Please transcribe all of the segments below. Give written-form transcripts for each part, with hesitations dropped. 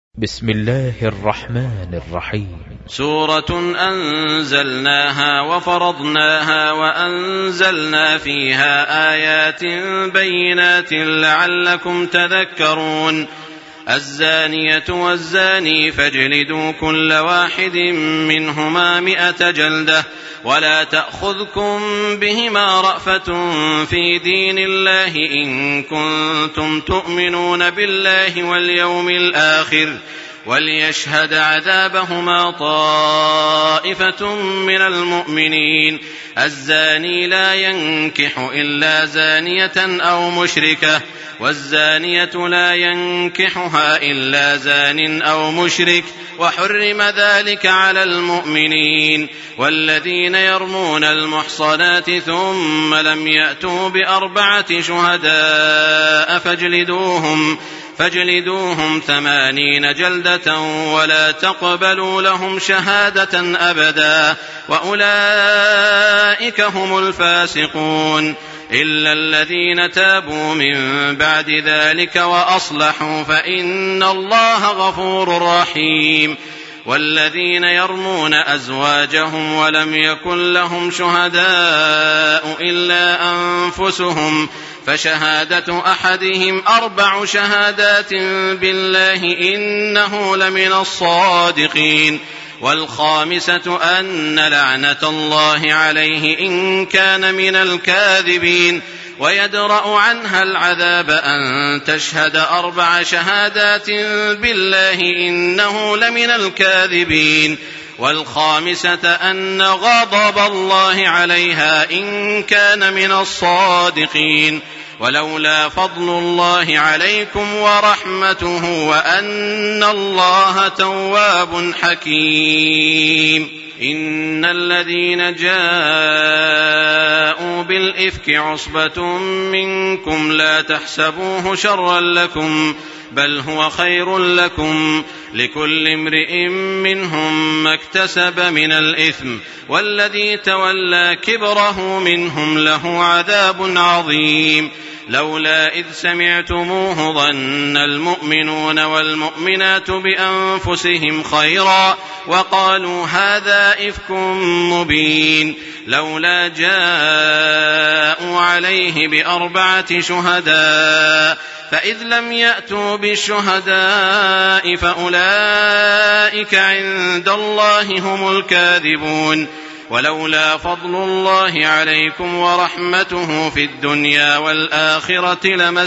بسم الله الرحمن الرحيم. سورة أنزلناها وفرضناها وأنزلنا فيها آيات بينات لعلكم تذكرون. الزانية والزاني فاجلدوا كل واحد منهما 100 جلدة ولا تأخذكم بهما رأفة في دين الله إن كنتم تؤمنون بالله واليوم الآخر وليشهد عذابهما طائفة من المؤمنين. الزاني لا ينكح إلا زانية أو مشركة والزانية لا ينكحها إلا زان أو مشرك وحرم ذلك على المؤمنين. والذين يرمون المحصنات ثم لم يأتوا ب4 شهداء فاجلدوهم 80 جلدة ولا تقبلوا لهم شهادة أبدا وأولئك هم الفاسقون إلا الذين تابوا من بعد ذلك وأصلحوا فإن الله غفور رحيم. والذين يرمون أزواجهم ولم يكن لهم شهداء إلا أنفسهم فشهادة أحدهم 4 شهادات بالله إنه لمن الصادقين. والخامسة أن لعنة الله عليه إن كان من الكاذبين. ويدرأ عنها العذاب أن تشهد 4 شهادات بالله إنه لمن الكاذبين. والخامسة أن غضب الله عليها إن كان من الصادقين. ولولا فضل الله عليكم ورحمته وأن الله تواب حكيم. إن الذين جاءوا بالإفك عصبة منكم لا تحسبوه شرا لكم بل هو خير لكم لكل امرئ منهم ما اكتسب من الإثم والذي تولى كبره منهم له عذاب عظيم. لولا إذ سمعتموه ظن المؤمنون والمؤمنات بأنفسهم خيرا وقالوا هذا إفك مبين. لولا جاءوا عليه ب4 شهداء فإذ لم يأتوا بالشهداء فأولئك عند الله هم الكاذبون. ولولا فضل الله عليكم ورحمته في الدنيا والآخرة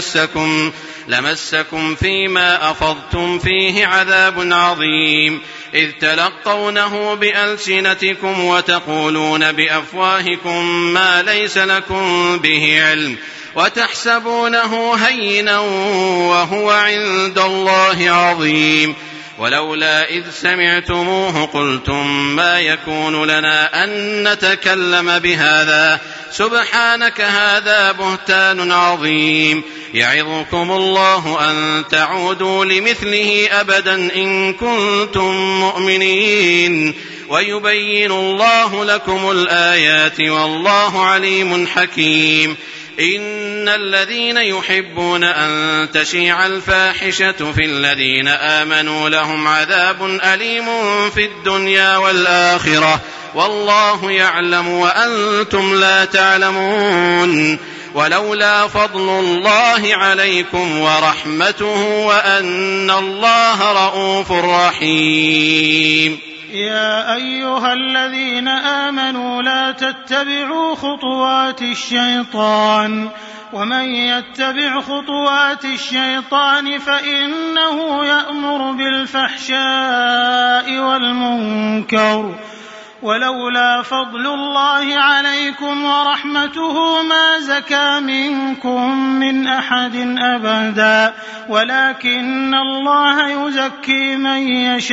لمسكم فيما أفضتم فيه عذاب عظيم إذ تلقونه بألسنتكم وتقولون بأفواهكم ما ليس لكم به علم وتحسبونه هينا وهو عند الله عظيم. ولولا إذ سمعتموه قلتم ما يكون لنا أن نتكلم بهذا سبحانك هذا بهتان عظيم. يعظكم الله أن تعودوا لمثله أبدا إن كنتم مؤمنين ويبين الله لكم الآيات والله عليم حكيم. إن الذين يحبون أن تشيع الفاحشة في الذين آمنوا لهم عذاب أليم في الدنيا والآخرة والله يعلم وأنتم لا تعلمون. ولولا فضل الله عليكم ورحمته وأن الله رؤوف رحيم. يا أيها الذين آمنوا لا تتبعوا خطوات الشيطان ومن يتبع خطوات الشيطان فإنه يأمر بالفحشاء والمنكر. ولولا فضل الله عليكم ورحمته ما زكى منكم من أحد أبدا ولكن الله يزكي من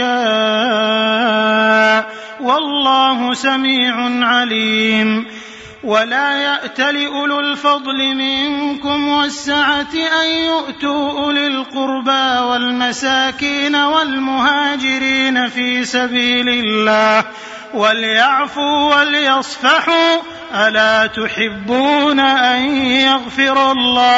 يشاء والله سميع عليم. ولا يأتل أولو الفضل منكم والسعة أن يؤتوا أولي القربى والمساكين والمهاجرين في سبيل الله وليعفوا وليصفحوا ألا تحبون أن يغفر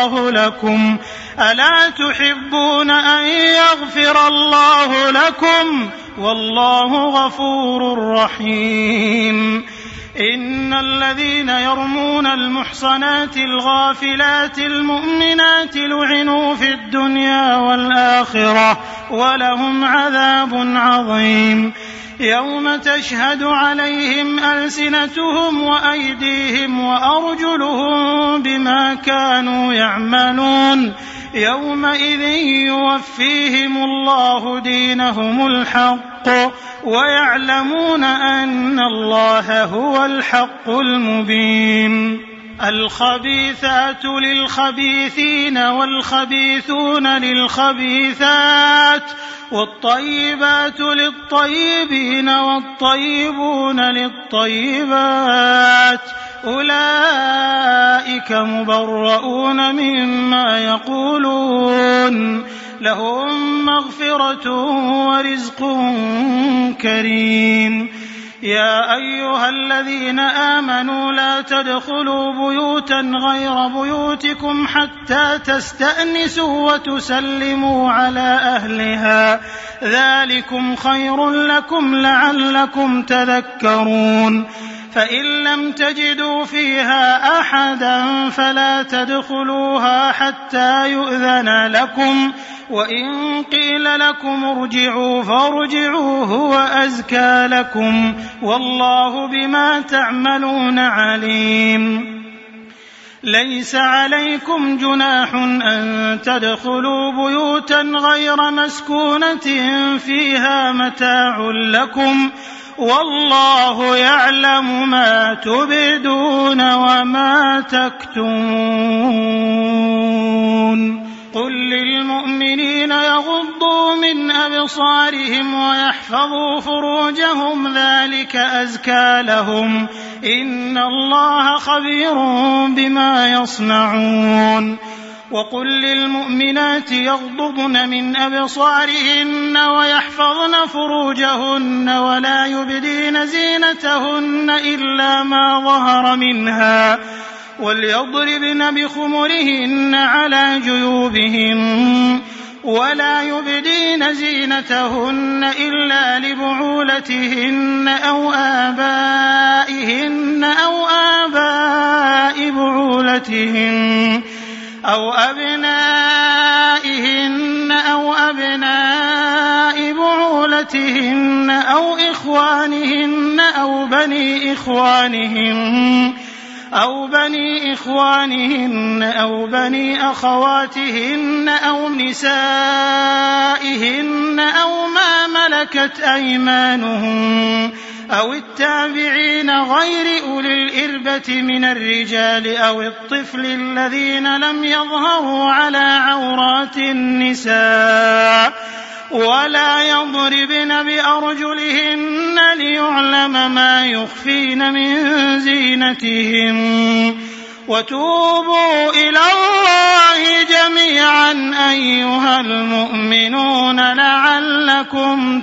الله لكم والله غفور رحيم. إن الذين يرمون المحصنات الغافلات المؤمنات لعنوا في الدنيا والآخرة ولهم عذاب عظيم. يوم تشهد عليهم ألسنتهم وأيديهم وأرجلهم بما كانوا يعملون يومئذ يوفيهم الله دينهم الحق ويعلمون أن الله هو الحق المبين. الخبيثات للخبيثين والخبيثون للخبيثات والطيبات للطيبين والطيبون للطيبات أولئك مبرؤون مما يقولون لهم مغفرة ورزق كريم. يا أيها الذين آمنوا لا تدخلوا بيوتا غير بيوتكم حتى تستأنسوا وتسلموا على أهلها ذلكم خير لكم لعلكم تذكرون. فإن لم تجدوا فيها أحدا فلا تدخلوها حتى يؤذن لكم وإن قيل لكم ارجعوا فارجعوا هو أزكى لكم والله بما تعملون عليم. ليس عليكم جناح أن تدخلوا بيوتا غير مسكونة فيها متاع لكم والله يعلم ما تبدون وما تكتمون. قل للمؤمنين يغضوا من أبصارهم ويحفظوا فروجهم ذلك أزكى لهم إن الله خبير بما يصنعون. وقل للمؤمنات يغضضن من أبصارهن ويحفظن فروجهن ولا يبدين زينتهن إلا ما ظهر منها وليضربن بخمرهن على جيوبهن ولا يبدين زينتهن إلا لبعولتهن أو آبائهن أو آباء بعولتهن أو أبنائهن أو أبناء بعولتهن أو إخوانهن أو بني إخوانهن أو بني أخواتهن أو نسائهن أو ما ملكت أيمانهن أو التابعين غير أولي الإربة من الرجال أو الطفل الذين لم يظهروا على عورات النساء ولا يضربن بأرجلهن ليعلم ما يخفين من زينتهم. وتوبوا إلى الله جميعا أيها المؤمنون لعلكم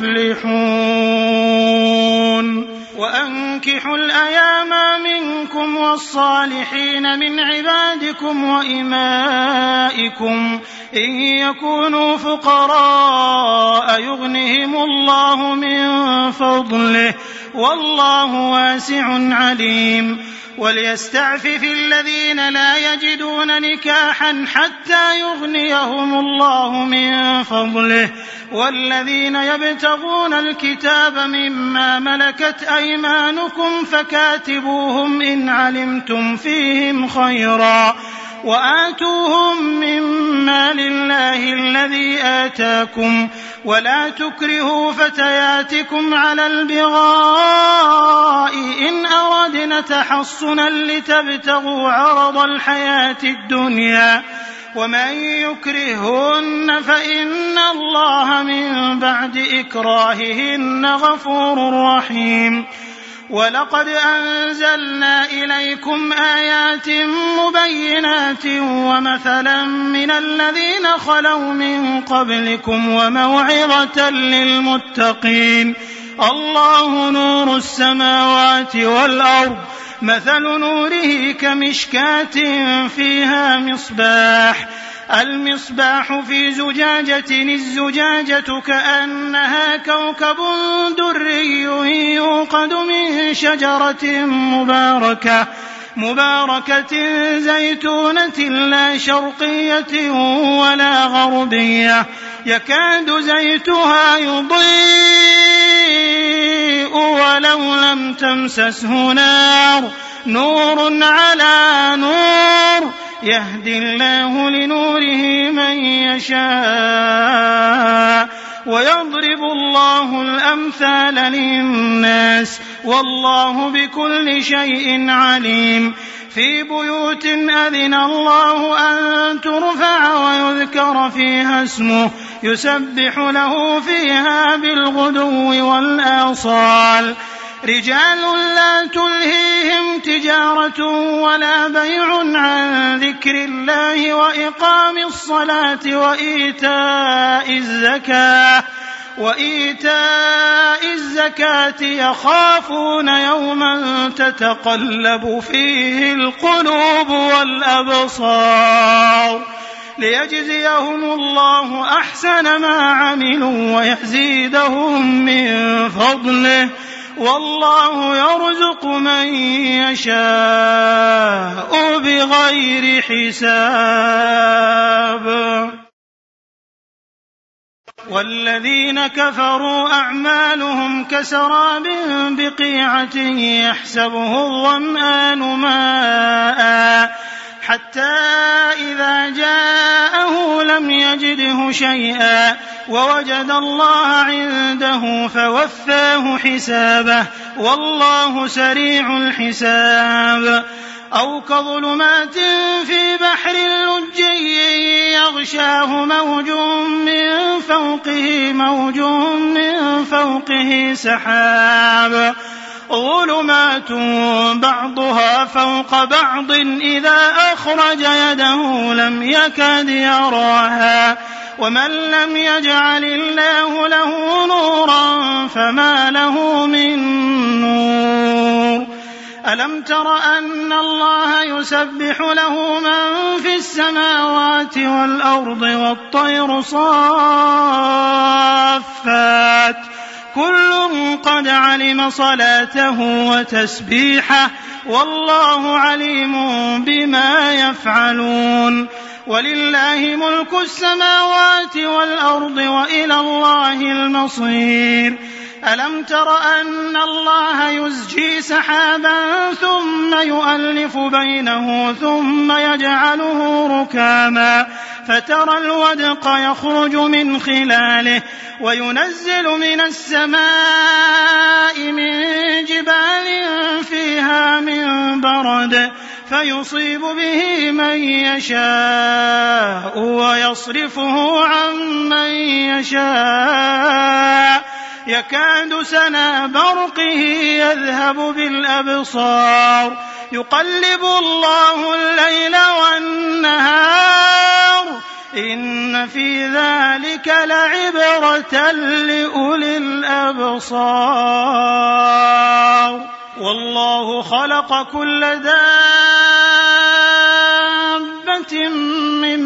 تفلحون. وأنكحوا الأيام منكم والصالحين من عبادكم وإمائكم إن يكونوا فقراء يغنهم الله من فضله والله واسع عليم. وليستعفف الذين لا يجدون نكاحا حتى يغنيهم الله من فضله والذين يبتغون الكتاب مما ملكت أيمانكم فكاتبوهم إن علمتم فيهم خيرا وآتوهم مما لله الذي آتاكم ولا تكرهوا فتياتكم على البغاء إن أردنا تحصنا لتبتغوا عرض الحياة الدنيا ومن يكرهن فإن الله من بعد إكراههن غفور رحيم. ولقد أنزلنا إليكم آيات مبينات ومثلا من الذين خلوا من قبلكم وموعظة للمتقين. الله نور السماوات والأرض مثل نوره كمشكاة فيها مصباح، المصباح في زجاجة، الزجاجة كأنها كوكب دري يوقد من شجرة مباركة زيتونة لا شرقية ولا غربية، يكاد زيتها يضيء ولو لم تمسسه نار، نور على نور، يهدي الله لنوره من يشاء ويضرب الله الأمثال للناس والله بكل شيء عليم. في بيوت أذن الله أن ترفع ويذكر فيها اسمه يسبح له فيها بالغدو والآصال، رجال لا تلهيهم تجارة ولا بيع عن ذكر الله وإقام الصلاة وإيتاء الزكاة يخافون يوما تتقلب فيه القلوب والأبصار، ليجزيهم الله أحسن ما عملوا ويزيدهم من فضله، والله يرزق من يشاء بغير حساب. والذين كفروا أعمالهم كسراب بقيعة يحسبه الظمآن ماء حتى إذا جاءه لم يجده شيئا ووجد الله عنده فوفاه حسابه والله سريع الحساب. أو كظلمات في بحر لجي يغشاه موج من فوقه سحاب، ظلمات بعضها فوق بعض إذا أخرج يده لم يكد يراها، ومن لم يجعل الله له نورا فما له من نور. ألم تر أن الله يسبح له من في السماوات والأرض والطير صافات كل قد علم صلاته وتسبيحه والله عليم بما يفعلون. ولله ملك السماوات والأرض وإلى الله المصير. ألم تر أن الله يزجي سحابا ثم يؤلف بينه ثم يجعله ركاما فترى الودق يخرج من خلاله وينزل من السماء من جبال فيها من برد فيصيب به من يشاء ويصرفه عن من يشاء يكاد سنا برقه يذهب بالأبصار يقلب الله الليل والنهار إن في ذلك لعبرة لأولي الأبصار. والله خلق كل دابة من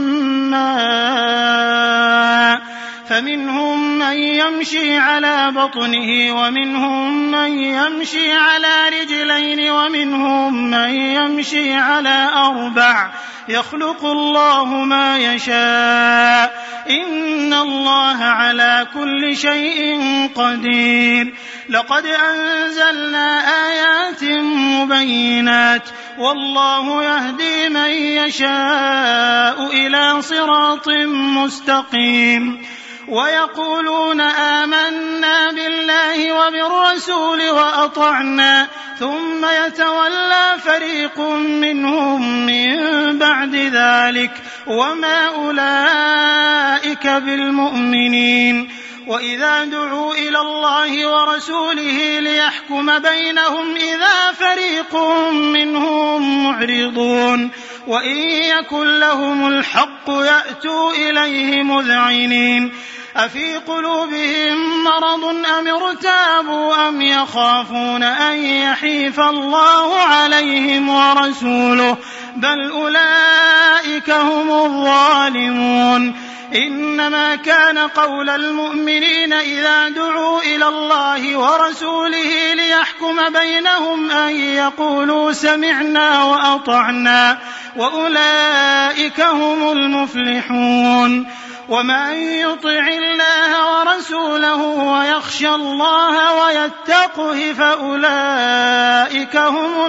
ماء فمنهم من يمشي على بطنه ومنهم من يمشي على رجلين ومنهم من يمشي على أربع يخلق الله ما يشاء إن الله على كل شيء قدير. لقد أنزلنا آيات مبينات والله يهدي من يشاء إلى صراط مستقيم. ويقولون آمنا بالله وبالرسول وأطعنا ثم يتولى فريق منهم من بعد ذلك وما أولئك بالمؤمنين. وإذا دعوا إلى الله ورسوله ليحكم بينهم إذا فريق منهم معرضون وإن يكن لهم الحق يأتوا إليه مذعنين. أفي قلوبهم مرض أم ارتابوا أم يخافون أن يحيف الله عليهم ورسوله بل أولئك هم الظالمون إنما كان قول المؤمنين إذا دعوا إلى الله ورسوله ليحكم بينهم أن يقولوا سمعنا وأطعنا وأولئك هم المفلحون ومن يطع الله ورسوله ويخشى الله ويتقه فأولئك هم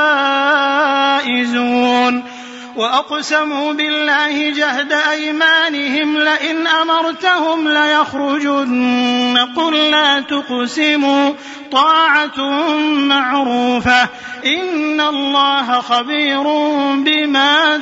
الفائزون وأقسموا بالله جهد أيمانهم لئن أمرتهم ليخرجن قل لا تقسموا طاعة معروفة إن الله خبير بما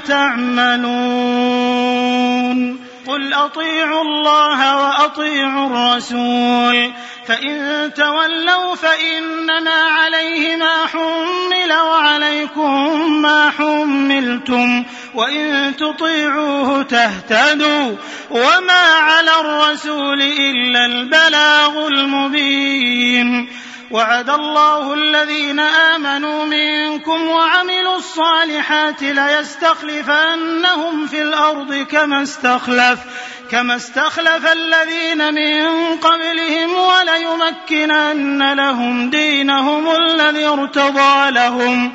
تعملون قل أطيعوا الله وأطيعوا الرسول فإن تولوا فإنما عليه ما حمل وعليكم ما حملتم وإن تطيعوه تهتدوا وما على الرسول إلا البلاغ المبين وعد الله الذين آمنوا منكم وعملوا الصالحات ليستخلفنهم في الأرض كما استخلف الذين من قبلهم وليمكنن لهم دينهم الذي ارتضى لهم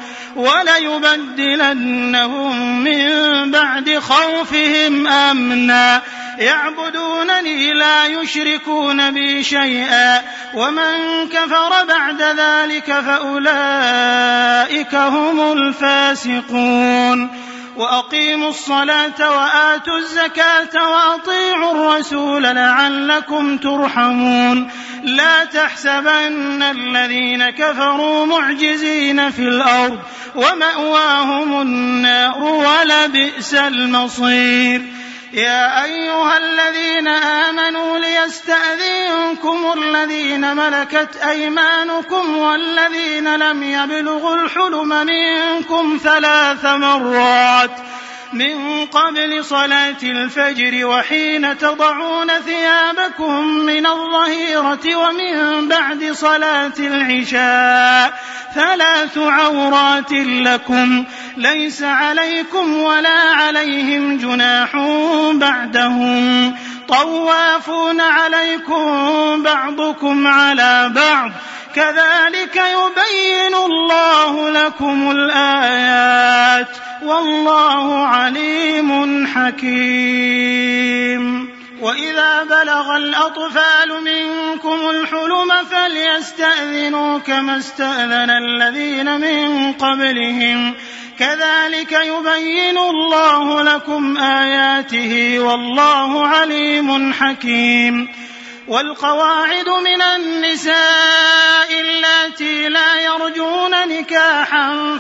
وليبدلنهم من بعد خوفهم أمنا يعبدونني لا يشركون بي شيئا ومن كفر بعد ذلك فأولئك هم الفاسقون وأقيموا الصلاة وآتوا الزكاة وأطيعوا الرسول لعلكم ترحمون لا تحسبن الذين كفروا معجزين في الأرض ومأواهم النار ولبئس المصير يا أيها الذين آمنوا ليستأذنكم الذين ملكت أيمانكم والذين لم يبلغوا الحلم منكم 3 مرات من قبل صلاة الفجر وحين تضعون ثيابكم من الظهيرة ومن بعد صلاة العشاء 3 عورات لكم ليس عليكم ولا عليهم جناح بعدهم طوافون عليكم بعضكم على بعض كذلك يبين الله لكم الآيات والله عليم حكيم وإذا بلغ الأطفال منكم الحلم فليستأذنوا كما استأذن الذين من قبلهم كذلك يبين الله لكم آياته والله عليم حكيم والقواعد من النساء اللاتي لا يرجون نكاحا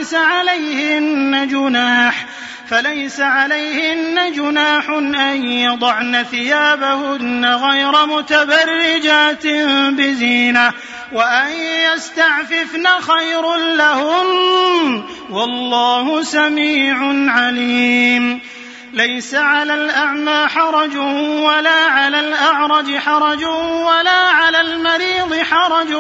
فليس عليهن جناح أن يضعن ثيابهن غير متبرجات بزينة وأن يستعففن خير لهن والله سميع عليم ليس على الأعمى حرج ولا على الأعرج حرج ولا على المريض حرج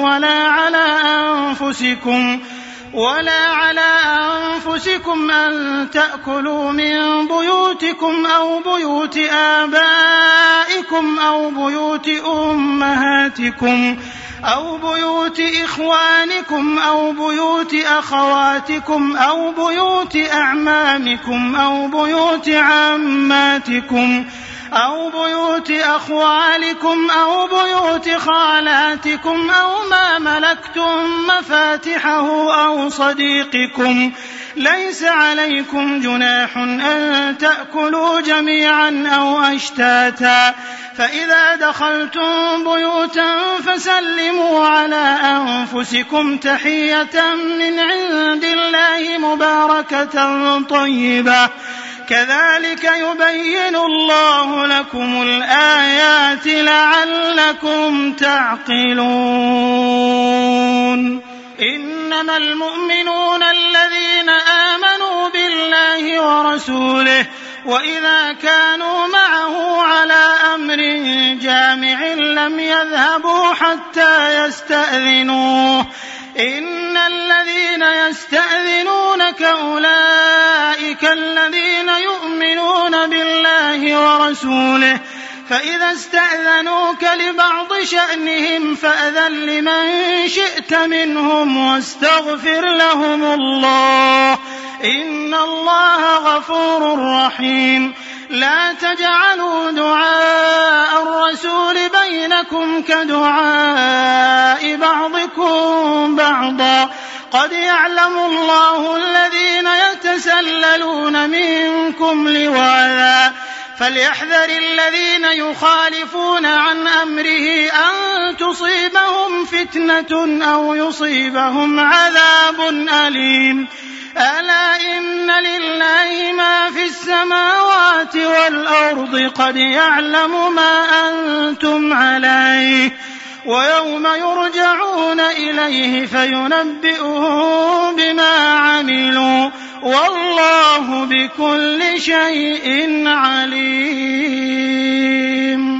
ولا على أنفسكم أن تأكلوا من بيوتكم أو بيوت آبائكم أو بيوت أمهاتكم أو بيوت إخوانكم أو بيوت أخواتكم أو بيوت أعمامكم أو بيوت عماتكم أو بيوت أخوالكم أو بيوت خالاتكم أو ما ملكتم مفاتحه أو صديقكم ليس عليكم جناح أن تأكلوا جميعا أو أشتاتا فإذا دخلتم بيوتا فسلموا على أنفسكم تحية من عند الله مباركة طيبة كذلك يبين الله لكم الآيات لعلكم تعقلون إنما المؤمنون الذين آمنوا بالله ورسوله وإذا كانوا معه على أمر جامع لم يذهبوا حتى يستأذنوه إن الذين يستأذنونك أولئك الذين يؤمنون بالله ورسوله فإذا استأذنوك لبعض شأنهم فأذن لمن شئت منهم واستغفر لهم الله إن الله غفور رحيم لا تجعلوا دعاء الرسول بينكم كدعاء بعضكم بعضا قد يعلم الله الذين يتسللون منكم لواذا فليحذر الذين يخالفون عن أمره أن تصيبهم فتنة أو يصيبهم عذاب أليم ألا إن لله ما في السماوات والأرض قد يعلم ما أنتم عليه ويوم يرجعون إليه فينبئهم بما عملوا والله بكل شيء عليم.